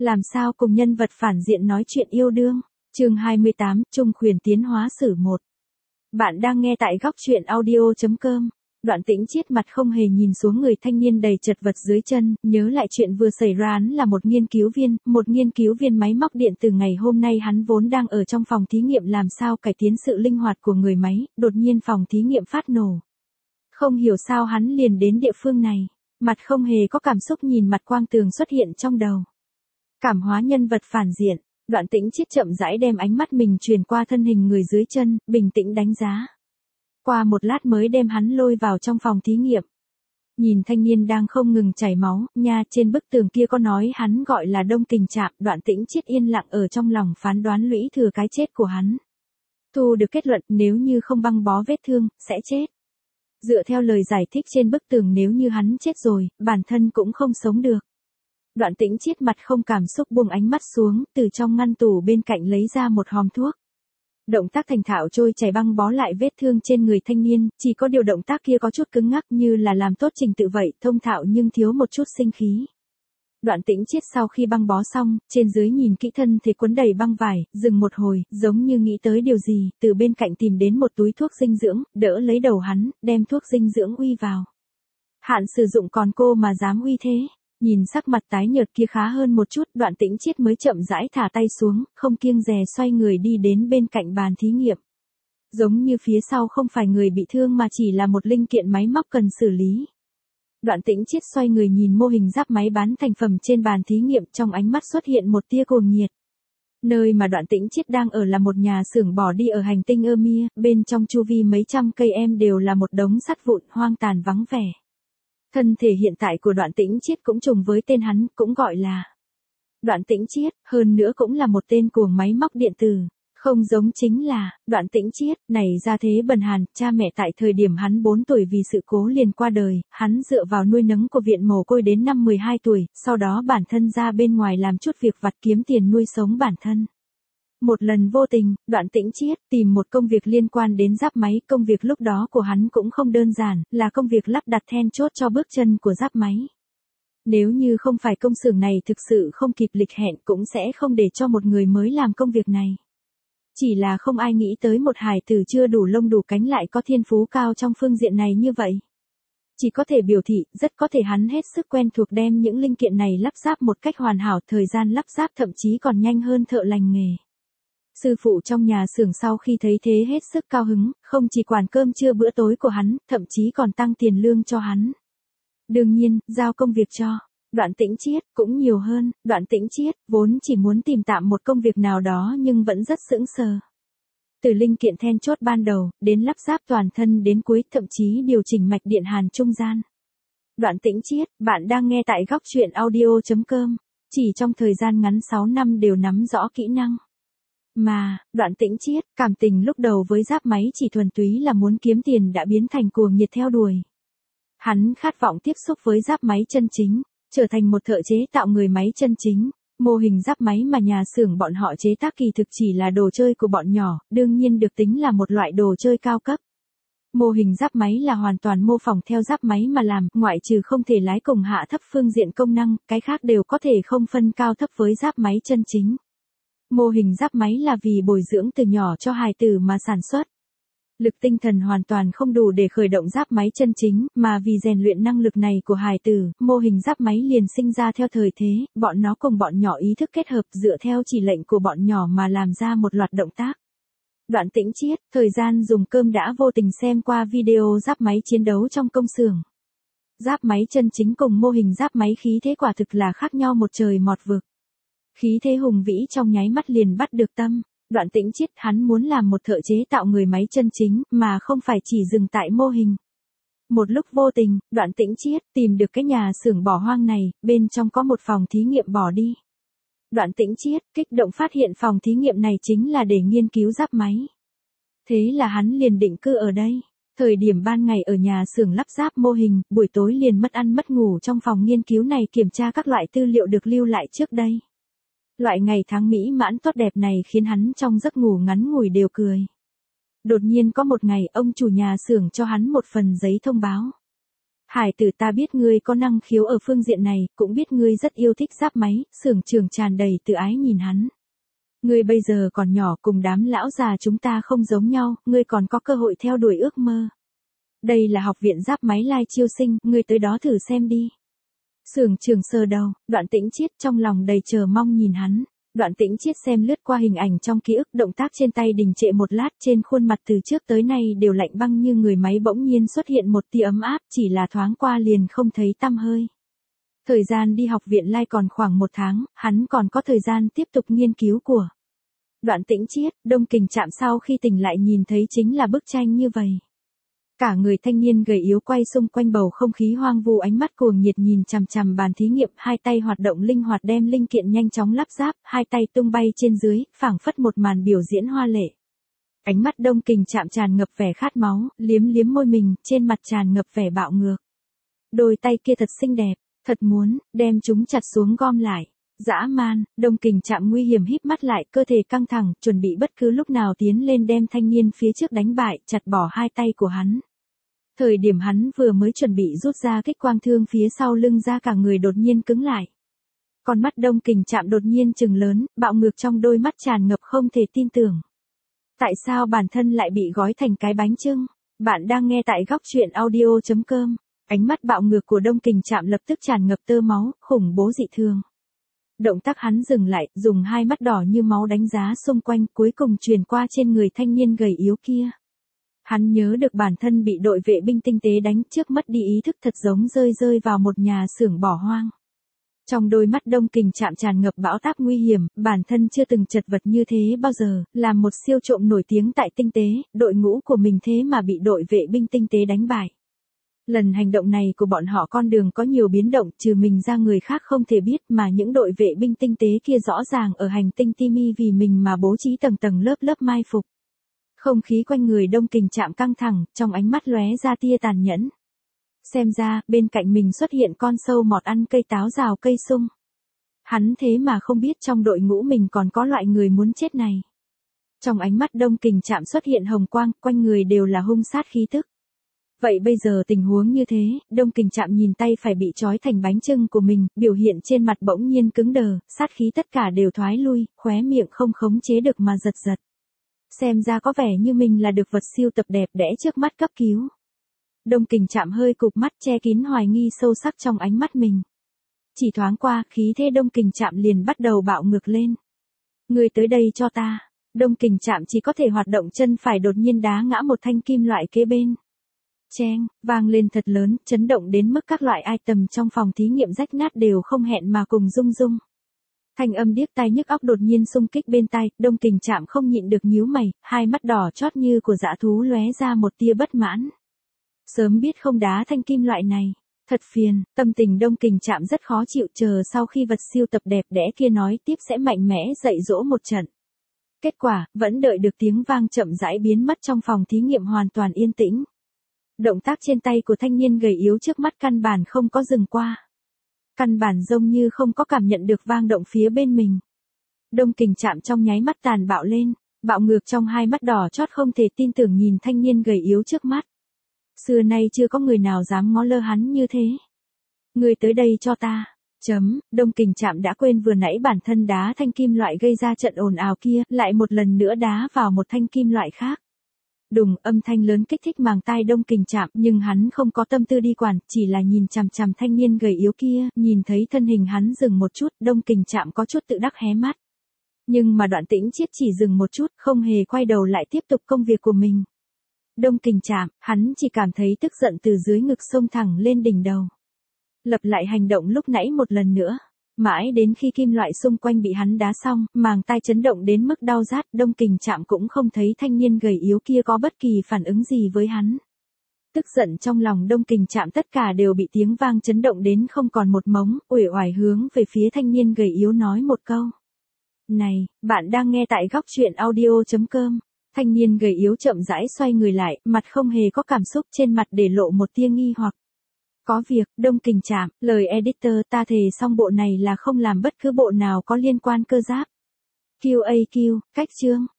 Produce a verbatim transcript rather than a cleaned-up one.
Làm sao cùng nhân vật phản diện nói chuyện yêu đương? Chương hai mươi tám, Trung Khuyển tiến hóa sử một. Bạn đang nghe tại góc truyện audio chấm com. Đoạn Tĩnh Chiết mặt không hề nhìn xuống người thanh niên đầy chật vật dưới chân, nhớ lại chuyện vừa xảy ra. Hắn là một nghiên cứu viên, một nghiên cứu viên máy móc điện từ ngày hôm nay hắn vốn đang ở trong phòng thí nghiệm làm sao cải tiến sự linh hoạt của người máy, đột nhiên phòng thí nghiệm phát nổ. Không hiểu sao hắn liền đến địa phương này, mặt không hề có cảm xúc nhìn mặt quang tường xuất hiện trong đầu. Cảm hóa nhân vật phản diện, Đoạn Tĩnh Chiết chậm rãi đem ánh mắt mình truyền qua thân hình người dưới chân, bình tĩnh đánh giá. Qua một lát mới đem hắn lôi vào trong phòng thí nghiệm. Nhìn thanh niên đang không ngừng chảy máu, nha, trên bức tường kia có nói hắn gọi là Đông Kình Trạm, Đoạn Tĩnh Chiết yên lặng ở trong lòng phán đoán lũy thừa cái chết của hắn. Thu được kết luận nếu như không băng bó vết thương, sẽ chết. Dựa theo lời giải thích trên bức tường nếu như hắn chết rồi, bản thân cũng không sống được. Đoạn Tĩnh Chiết mặt không cảm xúc buông ánh mắt xuống, từ trong ngăn tủ bên cạnh lấy ra một hòm thuốc. Động tác thành thạo trôi chảy băng bó lại vết thương trên người thanh niên, chỉ có điều động tác kia có chút cứng ngắc như là làm tốt trình tự vậy, thông thạo nhưng thiếu một chút sinh khí. Đoạn Tĩnh Chiết sau khi băng bó xong, trên dưới nhìn kỹ thân thể quấn đầy băng vải, dừng một hồi, giống như nghĩ tới điều gì, từ bên cạnh tìm đến một túi thuốc dinh dưỡng, đỡ lấy đầu hắn, đem thuốc dinh dưỡng uy vào. Hạn sử dụng còn cô mà dám uy thế. Nhìn sắc mặt tái nhợt kia khá hơn một chút, Đoạn Tĩnh Chiết mới chậm rãi thả tay xuống, không kiêng dè xoay người đi đến bên cạnh bàn thí nghiệm. Giống như phía sau không phải người bị thương mà chỉ là một linh kiện máy móc cần xử lý. Đoạn Tĩnh Chiết xoay người nhìn mô hình giáp máy bán thành phẩm trên bàn thí nghiệm, trong ánh mắt xuất hiện một tia cuồng nhiệt. Nơi mà Đoạn Tĩnh Chiết đang ở là một nhà xưởng bỏ đi ở hành tinh Ermia, bên trong chu vi mấy trăm cây em đều là một đống sắt vụn hoang tàn vắng vẻ. Thân thể hiện tại của Đoạn Tĩnh Chiết cũng trùng với tên hắn, cũng gọi là Đoạn Tĩnh Chiết, hơn nữa cũng là một tên cuồng máy móc điện tử. Không giống chính là, Đoạn Tĩnh Chiết, này ra thế bần hàn, cha mẹ tại thời điểm hắn bốn tuổi vì sự cố liền qua đời, hắn dựa vào nuôi nấng của viện mồ côi đến năm mười hai tuổi, sau đó bản thân ra bên ngoài làm chút việc vặt kiếm tiền nuôi sống bản thân. Một lần vô tình, Đoạn Tĩnh Chiết tìm một công việc liên quan đến giáp máy, công việc lúc đó của hắn cũng không đơn giản, là công việc lắp đặt then chốt cho bước chân của giáp máy. Nếu như không phải công xưởng này thực sự không kịp lịch hẹn cũng sẽ không để cho một người mới làm công việc này. Chỉ là không ai nghĩ tới một hài tử chưa đủ lông đủ cánh lại có thiên phú cao trong phương diện này như vậy. Chỉ có thể biểu thị, rất có thể hắn hết sức quen thuộc đem những linh kiện này lắp ráp một cách hoàn hảo, thời gian lắp ráp thậm chí còn nhanh hơn thợ lành nghề. Sư phụ trong nhà xưởng sau khi thấy thế hết sức cao hứng, không chỉ quản cơm trưa bữa tối của hắn, thậm chí còn tăng tiền lương cho hắn. Đương nhiên, giao công việc cho Đoạn Tĩnh Chiết cũng nhiều hơn. Đoạn Tĩnh Chiết vốn chỉ muốn tìm tạm một công việc nào đó nhưng vẫn rất sững sờ. Từ linh kiện then chốt ban đầu, đến lắp ráp toàn thân đến cuối, thậm chí điều chỉnh mạch điện hàn trung gian. Đoạn Tĩnh Chiết, bạn đang nghe tại góc truyện audio chấm com. Chỉ trong thời gian ngắn sáu năm đều nắm rõ kỹ năng. Mà, Đoạn Tĩnh Chiết, cảm tình lúc đầu với giáp máy chỉ thuần túy là muốn kiếm tiền đã biến thành cuồng nhiệt theo đuổi. Hắn khát vọng tiếp xúc với giáp máy chân chính, trở thành một thợ chế tạo người máy chân chính. Mô hình giáp máy mà nhà xưởng bọn họ chế tác kỳ thực chỉ là đồ chơi của bọn nhỏ, đương nhiên được tính là một loại đồ chơi cao cấp. Mô hình giáp máy là hoàn toàn mô phỏng theo giáp máy mà làm, ngoại trừ không thể lái cùng hạ thấp phương diện công năng, cái khác đều có thể không phân cao thấp với giáp máy chân chính. Mô hình giáp máy là vì bồi dưỡng từ nhỏ cho hài tử mà sản xuất. Lực tinh thần hoàn toàn không đủ để khởi động giáp máy chân chính, mà vì rèn luyện năng lực này của hài tử, mô hình giáp máy liền sinh ra theo thời thế, bọn nó cùng bọn nhỏ ý thức kết hợp dựa theo chỉ lệnh của bọn nhỏ mà làm ra một loạt động tác. Đoạn Tĩnh Chiết, thời gian dùng cơm đã vô tình xem qua video giáp máy chiến đấu trong công xưởng. Giáp máy chân chính cùng mô hình giáp máy khí thế quả thực là khác nhau một trời một vực. Khí thế hùng vĩ trong nháy mắt liền bắt được tâm. Đoạn Tĩnh Chiết hắn muốn làm một thợ chế tạo người máy chân chính, mà không phải chỉ dừng tại mô hình. Một lúc vô tình, Đoạn Tĩnh Chiết tìm được cái nhà xưởng bỏ hoang này, bên trong có một phòng thí nghiệm bỏ đi. Đoạn Tĩnh Chiết kích động phát hiện phòng thí nghiệm này chính là để nghiên cứu giáp máy. Thế là hắn liền định cư ở đây. Thời điểm ban ngày ở nhà xưởng lắp ráp mô hình, buổi tối liền mất ăn mất ngủ trong phòng nghiên cứu này kiểm tra các loại tư liệu được lưu lại trước đây. Loại ngày tháng mỹ mãn tốt đẹp này khiến hắn trong giấc ngủ ngắn ngủi đều cười. Đột nhiên có một ngày ông chủ nhà xưởng cho hắn một phần giấy thông báo. Hải tử, ta biết ngươi có năng khiếu ở phương diện này, cũng biết ngươi rất yêu thích giáp máy, xưởng trường tràn đầy tự ái nhìn hắn. Ngươi bây giờ còn nhỏ, cùng đám lão già chúng ta không giống nhau, ngươi còn có cơ hội theo đuổi ước mơ. Đây là học viện giáp máy lai chiêu sinh, ngươi tới đó thử xem đi. Xưởng trường sờ đầu, Đoạn Tĩnh Chiết trong lòng đầy chờ mong nhìn hắn. Đoạn Tĩnh Chiết xem lướt qua hình ảnh trong ký ức, động tác trên tay đình trệ một lát, trên khuôn mặt từ trước tới nay đều lạnh băng như người máy bỗng nhiên xuất hiện một tia ấm áp, chỉ là thoáng qua liền không thấy tăm hơi. Thời gian đi học viện lai còn khoảng một tháng, hắn còn có thời gian tiếp tục nghiên cứu của Đoạn Tĩnh Chiết. Đông Kình Trạm sau khi tỉnh lại nhìn thấy chính là bức tranh như vậy. Cả người thanh niên gầy yếu quay xung quanh bầu không khí hoang vu, ánh mắt cuồng nhiệt nhìn chằm chằm bàn thí nghiệm, hai tay hoạt động linh hoạt đem linh kiện nhanh chóng lắp ráp, hai tay tung bay trên dưới, phảng phất một màn biểu diễn hoa lệ. Ánh mắt Đông Kình Trạm tràn ngập vẻ khát máu, liếm liếm môi mình, trên mặt tràn ngập vẻ bạo ngược. Đôi tay kia thật xinh đẹp, thật muốn đem chúng chặt xuống gom lại. Dã man. Đông Kình Trạm nguy hiểm híp mắt lại, cơ thể căng thẳng, chuẩn bị bất cứ lúc nào tiến lên đem thanh niên phía trước đánh bại, chặt bỏ hai tay của hắn. Thời điểm hắn vừa mới chuẩn bị rút ra kích quang thương phía sau lưng ra, cả người đột nhiên cứng lại. Con mắt Đông Kình Trạm đột nhiên trừng lớn, bạo ngược trong đôi mắt tràn ngập không thể tin tưởng. Tại sao bản thân lại bị gói thành cái bánh chưng? Bạn đang nghe tại góc truyện audio chấm com. Ánh mắt bạo ngược của Đông Kình Trạm lập tức tràn ngập tơ máu, khủng bố dị thường. Động tác hắn dừng lại, dùng hai mắt đỏ như máu đánh giá xung quanh, cuối cùng truyền qua trên người thanh niên gầy yếu kia. Hắn nhớ được bản thân bị đội vệ binh tinh tế đánh trước, mất đi ý thức, thật giống rơi rơi vào một nhà xưởng bỏ hoang. Trong đôi mắt Đông Kình Trạm tràn ngập bão táp nguy hiểm, bản thân chưa từng chật vật như thế bao giờ, là một siêu trộm nổi tiếng tại tinh tế, đội ngũ của mình thế mà bị đội vệ binh tinh tế đánh bại. Lần hành động này của bọn họ con đường có nhiều biến động, trừ mình ra người khác không thể biết, mà những đội vệ binh tinh tế kia rõ ràng ở hành tinh Timi vì mình mà bố trí tầng tầng lớp lớp mai phục. Không khí quanh người Đông Kình Trạm căng thẳng, trong ánh mắt lóe ra tia tàn nhẫn. Xem ra, bên cạnh mình xuất hiện con sâu mọt ăn cây táo rào cây sung. Hắn thế mà không biết trong đội ngũ mình còn có loại người muốn chết này. Trong ánh mắt Đông Kình Trạm xuất hiện hồng quang, quanh người đều là hung sát khí tức. Vậy bây giờ tình huống như thế, Đông Kình Trạm nhìn tay phải bị trói thành bánh chưng của mình, biểu hiện trên mặt bỗng nhiên cứng đờ, sát khí tất cả đều thoái lui, khóe miệng không khống chế được mà giật giật. Xem ra có vẻ như mình là được vật siêu tập đẹp đẽ trước mắt cấp cứu. Đông Kình Trạm hơi cụp mắt, che kín hoài nghi sâu sắc trong ánh mắt mình. Chỉ thoáng qua, khí thế Đông Kình Trạm liền bắt đầu bạo ngược lên. Người tới đây cho ta. Đông Kình Trạm chỉ có thể hoạt động chân phải, đột nhiên đá ngã một thanh kim loại kế bên. Cheng, vang lên thật lớn, chấn động đến mức các loại item trong phòng thí nghiệm rách nát đều không hẹn mà cùng rung rung. Thanh âm điếc tai nhức óc đột nhiên xung kích bên tai, Đông Kình Trạm không nhịn được nhíu mày, hai mắt đỏ chót như của dã thú lóe ra một tia bất mãn. Sớm biết không đá thanh kim loại này, thật phiền. Tâm tình Đông Kình Trạm rất khó chịu, chờ sau khi vật siêu tập đẹp đẽ kia nói tiếp sẽ mạnh mẽ dạy dỗ một trận. Kết quả, vẫn đợi được tiếng vang chậm rãi biến mất trong phòng thí nghiệm hoàn toàn yên tĩnh. Động tác trên tay của thanh niên gầy yếu trước mắt căn bản không có dừng qua. Căn bản giống như không có cảm nhận được vang động phía bên mình. Đông Kình Trạm trong nháy mắt tàn bạo lên, bạo ngược trong hai mắt đỏ chót không thể tin tưởng nhìn thanh niên gầy yếu trước mắt. Xưa nay chưa có người nào dám ngó lơ hắn như thế. Người tới đây cho ta. Chấm, Đông Kình Trạm đã quên vừa nãy bản thân đá thanh kim loại gây ra trận ồn ào kia, lại một lần nữa đá vào một thanh kim loại khác. Đùng, âm thanh lớn kích thích màng tai Đông Kình Trạm, nhưng hắn không có tâm tư đi quản, chỉ là nhìn chằm chằm thanh niên gầy yếu kia, nhìn thấy thân hình hắn dừng một chút, Đông Kình Trạm có chút tự đắc hé mắt. Nhưng mà Đoạn Tĩnh Chiết chỉ dừng một chút, không hề quay đầu lại tiếp tục công việc của mình. Đông Kình Trạm, hắn chỉ cảm thấy tức giận từ dưới ngực xông thẳng lên đỉnh đầu. Lập lại hành động lúc nãy một lần nữa. Mãi đến khi kim loại xung quanh bị hắn đá xong, màng tai chấn động đến mức đau rát, Đông Kình Trạm cũng không thấy thanh niên gầy yếu kia có bất kỳ phản ứng gì với hắn. Tức giận trong lòng Đông Kình Trạm tất cả đều bị tiếng vang chấn động đến không còn một mống, uể oải hướng về phía thanh niên gầy yếu nói một câu. Này, bạn đang nghe tại góc truyện audio chấm com. Thanh niên gầy yếu chậm rãi xoay người lại, mặt không hề có cảm xúc, trên mặt để lộ một tia nghi hoặc. Có việc, Đông Kình Trạm, lời editor, ta thề xong bộ này là không làm bất cứ bộ nào có liên quan cơ giáp. quy a quy, cách chương,